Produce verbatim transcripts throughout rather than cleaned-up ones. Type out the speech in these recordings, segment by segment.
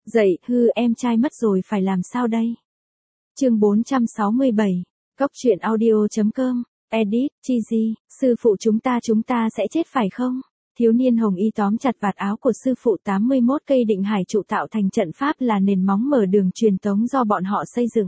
Dậy, hư em trai mất rồi phải làm sao đây? Chương bốn trăm sáu mươi bảy, Cóc truyện audio.com, edit, Chizy, sư phụ chúng ta chúng ta sẽ chết phải không? Thiếu niên hồng y tóm chặt vạt áo của sư phụ tám mươi mốt cây định hải trụ tạo thành trận pháp là nền móng mở đường truyền tống do bọn họ xây dựng.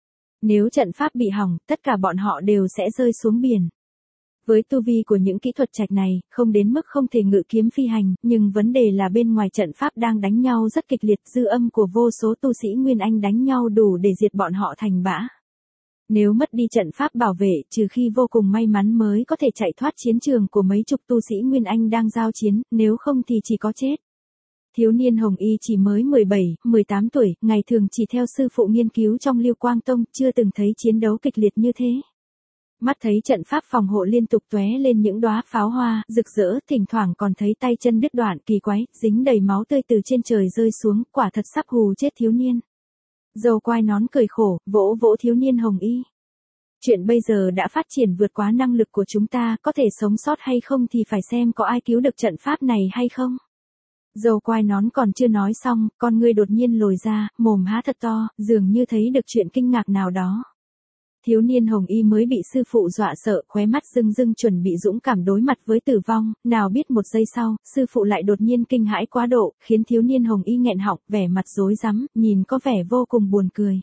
Nếu trận pháp bị hỏng, tất cả bọn họ đều sẽ rơi xuống biển. Với tu vi của những kỹ thuật trạch này, không đến mức không thể ngự kiếm phi hành, nhưng vấn đề là bên ngoài trận pháp đang đánh nhau rất kịch liệt, dư âm của vô số tu sĩ Nguyên Anh đánh nhau đủ để diệt bọn họ thành bã. Nếu mất đi trận pháp bảo vệ, trừ khi vô cùng may mắn mới có thể chạy thoát chiến trường của mấy chục tu sĩ Nguyên Anh đang giao chiến, nếu không thì chỉ có chết. Thiếu niên hồng y chỉ mới mười bảy, mười tám tuổi, ngày thường chỉ theo sư phụ nghiên cứu trong Liêu Quang Tông, chưa từng thấy chiến đấu kịch liệt như thế. Mắt thấy trận pháp phòng hộ liên tục tóe lên những đóa pháo hoa, rực rỡ, thỉnh thoảng còn thấy tay chân đứt đoạn, kỳ quái, dính đầy máu tươi từ trên trời rơi xuống, quả thật sắp hù chết thiếu niên. Dâu quai nón cười khổ, vỗ vỗ thiếu niên hồng y. Chuyện bây giờ đã phát triển vượt quá năng lực của chúng ta, có thể sống sót hay không thì phải xem có ai cứu được trận pháp này hay không. Dâu quai nón còn chưa nói xong, con ngươi đột nhiên lồi ra, mồm há thật to, dường như thấy được chuyện kinh ngạc nào đó. Thiếu niên hồng y mới bị sư phụ dọa sợ, khóe mắt rưng rưng chuẩn bị dũng cảm đối mặt với tử vong, nào biết một giây sau, sư phụ lại đột nhiên kinh hãi quá độ, khiến thiếu niên hồng y nghẹn họng, vẻ mặt rối rắm, nhìn có vẻ vô cùng buồn cười.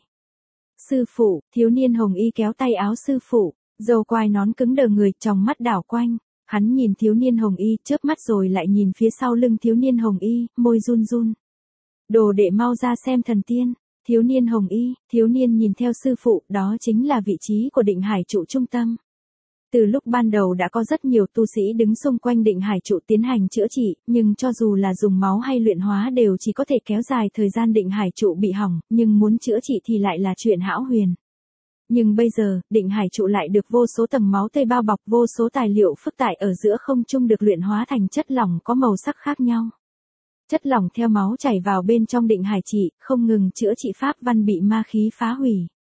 Sư phụ, thiếu niên hồng y kéo tay áo sư phụ, dâu quai nón cứng đờ người, tròng mắt đảo quanh, hắn nhìn thiếu niên hồng y, chớp mắt rồi lại nhìn phía sau lưng thiếu niên hồng y, môi run run. Đồ đệ mau ra xem thần tiên. Thiếu niên hồng y, thiếu niên nhìn theo sư phụ, đó chính là vị trí của định hải trụ trung tâm. Từ lúc ban đầu đã có rất nhiều tu sĩ đứng xung quanh định hải trụ tiến hành chữa trị, nhưng cho dù là dùng máu hay luyện hóa đều chỉ có thể kéo dài thời gian định hải trụ bị hỏng, nhưng muốn chữa trị thì lại là chuyện hão huyền. Nhưng bây giờ, định hải trụ lại được vô số tầng máu tươi bao bọc, vô số tài liệu phức tạp ở giữa không trung được luyện hóa thành chất lỏng có màu sắc khác nhau. Chất lỏng theo máu chảy vào bên trong định hải trị, không ngừng chữa trị pháp văn bị ma khí phá hủy.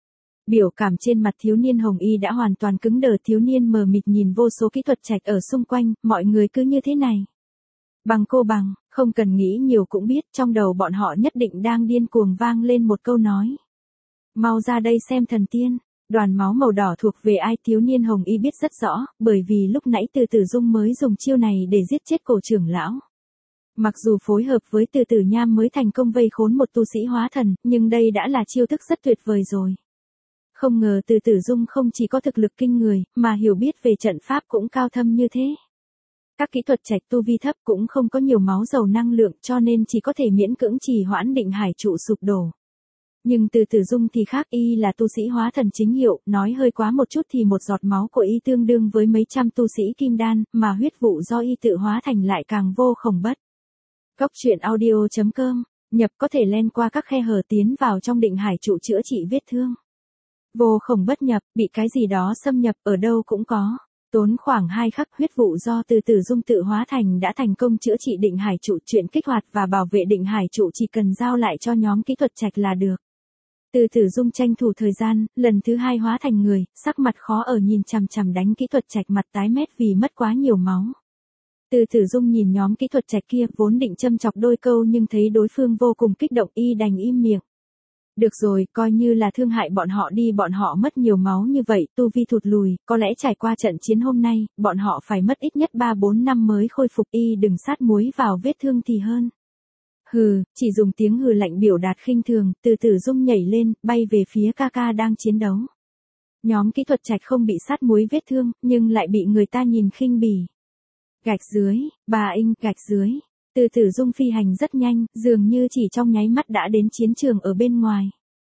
Biểu cảm trên mặt thiếu niên hồng y đã hoàn toàn cứng đờ, thiếu niên mờ mịt nhìn vô số kỹ thuật trạch ở xung quanh, mọi người cứ như thế này. Bằng cô bằng, không cần nghĩ nhiều cũng biết, trong đầu bọn họ nhất định đang điên cuồng vang lên một câu nói. Mau ra đây xem thần tiên, đoàn máu màu đỏ thuộc về ai? Thiếu niên hồng y biết rất rõ, bởi vì lúc nãy Từ Tử Dung mới dùng chiêu này để giết chết cổ trưởng lão. Mặc dù phối hợp với Từ Tử Nham mới thành công vây khốn một tu sĩ hóa thần, nhưng đây đã là chiêu thức rất tuyệt vời rồi. Không ngờ Từ Tử Dung không chỉ có thực lực kinh người, mà hiểu biết về trận pháp cũng cao thâm như thế. Các kỹ thuật trạch tu vi thấp cũng không có nhiều máu dầu năng lượng cho nên chỉ có thể miễn cưỡng trì hoãn định hải trụ sụp đổ. Nhưng Từ Tử Dung thì khác, y là tu sĩ hóa thần chính hiệu, nói hơi quá một chút thì một giọt máu của y tương đương với mấy trăm tu sĩ kim đan, mà huyết vụ do y tự hóa thành lại càng vô khổng bất. Cóc truyện audio.com, nhập có thể len qua các khe hở tiến vào trong định hải trụ chữa trị vết thương. Vô khổng bất nhập, bị cái gì đó xâm nhập ở đâu cũng có. Tốn khoảng hai khắc, huyết vụ do Từ Tử Dung tự hóa thành đã thành công chữa trị định hải trụ, chuyện kích hoạt và bảo vệ định hải trụ chỉ cần giao lại cho nhóm kỹ thuật trạch là được. Từ Tử Dung tranh thủ thời gian, lần thứ hai hóa thành người, sắc mặt khó ở nhìn chằm chằm đánh kỹ thuật trạch, mặt tái mét vì mất quá nhiều máu. Từ Tử Dung nhìn nhóm kỹ thuật trạch kia, vốn định châm chọc đôi câu nhưng thấy đối phương vô cùng kích động, y đành im miệng. Được rồi, coi như là thương hại bọn họ đi, bọn họ mất nhiều máu như vậy, tu vi thụt lùi, có lẽ trải qua trận chiến hôm nay, bọn họ phải mất ít nhất ba bốn năm mới khôi phục, y đừng sát muối vào vết thương thì hơn. Hừ, chỉ dùng tiếng hừ lạnh biểu đạt khinh thường, Từ Tử Dung nhảy lên, bay về phía ca ca đang chiến đấu. Nhóm kỹ thuật trạch không bị sát muối vết thương, nhưng lại bị người ta nhìn khinh bỉ. Gạch dưới, bà Inh, gạch dưới. Từ Tử Dung phi hành rất nhanh, dường như chỉ trong nháy mắt đã đến chiến trường ở bên ngoài.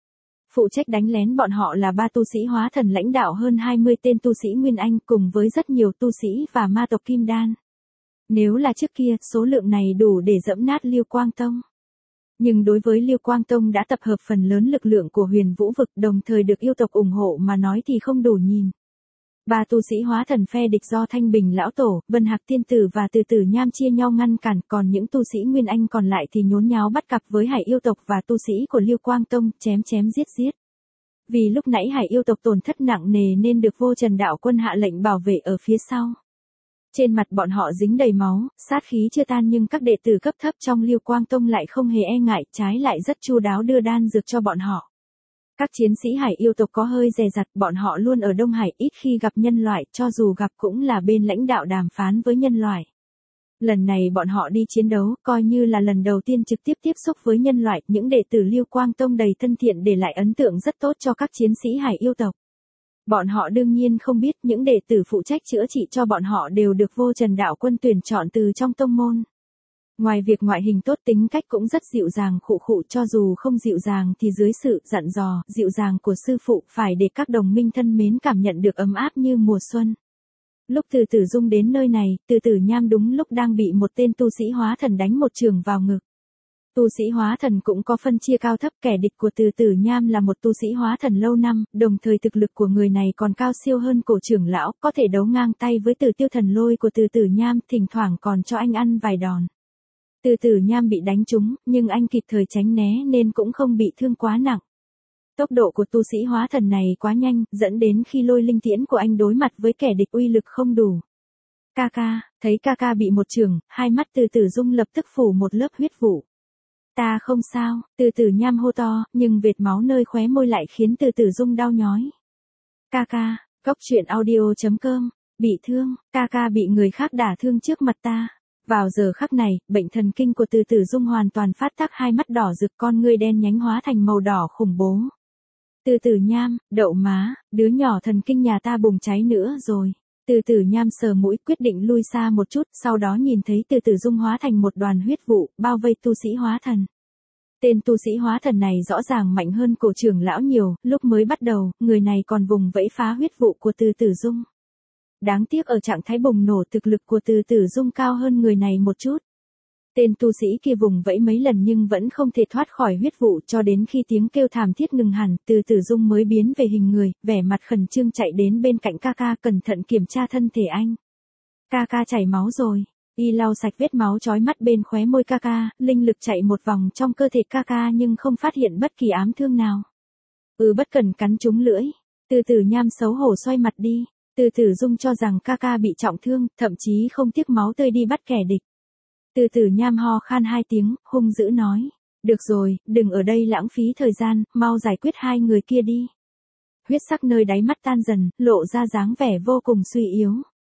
Phụ trách đánh lén bọn họ là ba tu sĩ hóa thần lãnh đạo hơn hai mươi tên tu sĩ Nguyên Anh cùng với rất nhiều tu sĩ và ma tộc Kim Đan. Nếu là trước kia, số lượng này đủ để dẫm nát Liêu Quang Tông. Nhưng đối với Liêu Quang Tông đã tập hợp phần lớn lực lượng của Huyền Vũ vực, đồng thời được yêu tộc ủng hộ mà nói thì không đủ nhìn. Ba tu sĩ hóa thần phe địch do Thanh Bình Lão Tổ, Vân Hạc Tiên Tử và Từ Tử Nham chia nhau ngăn cản, còn những tu sĩ Nguyên Anh còn lại thì nhốn nháo bắt cặp với Hải yêu tộc và tu sĩ của Liêu Quang Tông, chém chém giết giết. Vì lúc nãy Hải yêu tộc tổn thất nặng nề nên được Vô Trần Đạo Quân hạ lệnh bảo vệ ở phía sau. Trên mặt bọn họ dính đầy máu, sát khí chưa tan nhưng các đệ tử cấp thấp trong Liêu Quang Tông lại không hề e ngại, trái lại rất chu đáo đưa đan dược cho bọn họ. Các chiến sĩ hải yêu tộc có hơi dè dặt, bọn họ luôn ở Đông Hải, ít khi gặp nhân loại, cho dù gặp cũng là bên lãnh đạo đàm phán với nhân loại. Lần này bọn họ đi chiến đấu, coi như là lần đầu tiên trực tiếp tiếp xúc với nhân loại, những đệ tử Liêu Quang Tông đầy thân thiện để lại ấn tượng rất tốt cho các chiến sĩ hải yêu tộc. Bọn họ đương nhiên không biết những đệ tử phụ trách chữa trị cho bọn họ đều được Vô Trần Đạo Quân tuyển chọn từ trong tông môn. Ngoài việc ngoại hình tốt, tính cách cũng rất dịu dàng khụ khụ, cho dù không dịu dàng thì dưới sự dặn dò, dịu dàng của sư phụ phải để các đồng minh thân mến cảm nhận được ấm áp như mùa xuân. Lúc Từ Tử Dung đến nơi này, Từ Tử Nham đúng lúc đang bị một tên tu sĩ hóa thần đánh một chưởng vào ngực. Tu sĩ hóa thần cũng có phân chia cao thấp, kẻ địch của Từ Tử Nham là một tu sĩ hóa thần lâu năm, đồng thời thực lực của người này còn cao siêu hơn Cổ trưởng lão, có thể đấu ngang tay với Tử Tiêu Thần Lôi của Từ Tử Nham, thỉnh thoảng còn cho anh ăn vài đòn. Từ Tử Nham bị đánh trúng, nhưng anh kịp thời tránh né nên cũng không bị thương quá nặng. Tốc độ của tu sĩ hóa thần này quá nhanh, dẫn đến khi lôi linh tiễn của anh đối mặt với kẻ địch uy lực không đủ. Ca ca, thấy ca ca bị một chưởng, hai mắt Từ Tử Dung lập tức phủ một lớp huyết vụ. Ta không sao, Từ Tử Nham hô to, nhưng vệt máu nơi khóe môi lại khiến Từ Tử Dung đau nhói. Ca ca, Cốc Truyện Audio chấm com, bị thương, ca ca bị người khác đả thương trước mặt ta. Vào giờ khắc này, bệnh thần kinh của Từ Tử Dung hoàn toàn phát tác, hai mắt đỏ rực, con ngươi đen nhánh hóa thành màu đỏ khủng bố. Từ Tử Nham, đậu má, đứa nhỏ thần kinh nhà ta bùng cháy nữa rồi. Từ Tử Nham sờ mũi, quyết định lui xa một chút, sau đó nhìn thấy Từ Tử Dung hóa thành một đoàn huyết vụ, bao vây tu sĩ hóa thần. Tên tu sĩ hóa thần này rõ ràng mạnh hơn Cổ trưởng lão nhiều, lúc mới bắt đầu, người này còn vùng vẫy phá huyết vụ của Từ Tử Dung. Đáng tiếc ở trạng thái bùng nổ, thực lực của Từ Tử Dung cao hơn người này một chút. Tên tu sĩ kia vùng vẫy mấy lần nhưng vẫn không thể thoát khỏi huyết vụ, cho đến khi tiếng kêu thảm thiết ngừng hẳn, Từ Tử Dung mới biến về hình người, vẻ mặt khẩn trương chạy đến bên cạnh ca ca, cẩn thận kiểm tra thân thể anh. Ca ca chảy máu rồi. Y lau sạch vết máu chói mắt bên khóe môi ca ca, linh lực chạy một vòng trong cơ thể ca ca nhưng không phát hiện bất kỳ ám thương nào. Ừ, bất cần cắn trúng lưỡi. Từ Tử Nham xấu hổ xoay mặt đi. Từ Tử Dung cho rằng ca ca bị trọng thương, thậm chí không tiếc máu tươi đi bắt kẻ địch. Từ Tử Nham ho khan hai tiếng, hung dữ nói. Được rồi, đừng ở đây lãng phí thời gian, mau giải quyết hai người kia đi. Huyết sắc nơi đáy mắt tan dần, lộ ra dáng vẻ vô cùng suy yếu.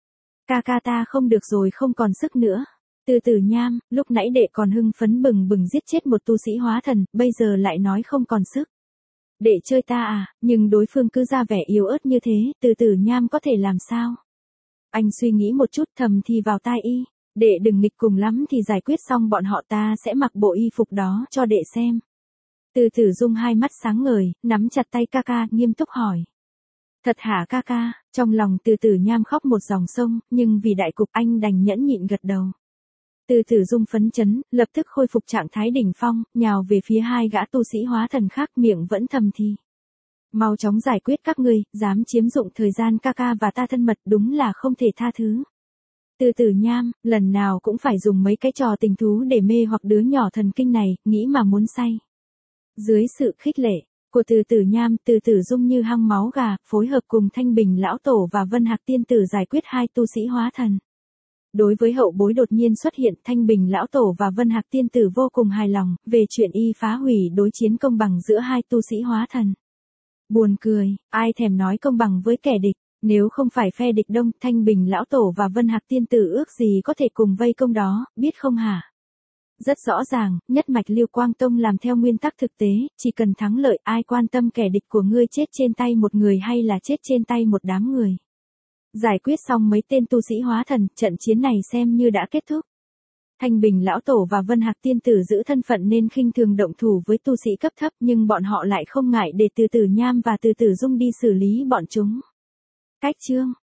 Ca ca ta không được rồi, không còn sức nữa. Từ Tử Nham, lúc nãy đệ còn hưng phấn bừng bừng giết chết một tu sĩ hóa thần, bây giờ lại nói không còn sức. Đệ chơi ta à, nhưng đối phương cứ ra vẻ yếu ớt như thế, Từ Tử Nham có thể làm sao? Anh suy nghĩ một chút, thầm thì vào tai y. Đệ đừng nghịch, cùng lắm thì giải quyết xong bọn họ ta sẽ mặc bộ y phục đó cho đệ xem. Từ Tử Dung hai mắt sáng ngời, nắm chặt tay ca ca, nghiêm túc hỏi. Thật hả ca ca? Trong lòng Từ Tử Nham khóc một dòng sông, nhưng vì đại cục anh đành nhẫn nhịn gật đầu. Từ Tử Dung phấn chấn, lập tức khôi phục trạng thái đỉnh phong, nhào về phía hai gã tu sĩ hóa thần khác, miệng vẫn thầm thì. Mau chóng giải quyết các ngươi, dám chiếm dụng thời gian ca ca và ta thân mật, đúng là không thể tha thứ. Từ Tử Nham, lần nào cũng phải dùng mấy cái trò tình thú để mê hoặc đứa nhỏ thần kinh này, nghĩ mà muốn say. Dưới sự khích lệ của Từ Tử Nham, Từ Tử Dung như hăng máu gà, phối hợp cùng Thanh Bình Lão Tổ và Vân Hạc Tiên Tử giải quyết hai tu sĩ hóa thần. Đối với hậu bối đột nhiên xuất hiện, Thanh Bình Lão Tổ và Vân Hạc Tiên Tử vô cùng hài lòng, về chuyện y phá hủy đối chiến công bằng giữa hai tu sĩ hóa thần. Buồn cười, ai thèm nói công bằng với kẻ địch, nếu không phải phe địch đông, Thanh Bình Lão Tổ và Vân Hạc Tiên Tử ước gì có thể cùng vây công đó, biết không hả? Rất rõ ràng, nhất mạch Liêu Quang Tông làm theo nguyên tắc thực tế, chỉ cần thắng lợi, ai quan tâm kẻ địch của ngươi chết trên tay một người hay là chết trên tay một đám người. Giải quyết xong mấy tên tu sĩ hóa thần, trận chiến này xem như đã kết thúc. Thanh Bình Lão Tổ và Vân Hạc Tiên Tử giữ thân phận nên khinh thường động thủ với tu sĩ cấp thấp, nhưng bọn họ lại không ngại để Từ Tử Nham và Từ Tử Dung đi xử lý bọn chúng. Cách chương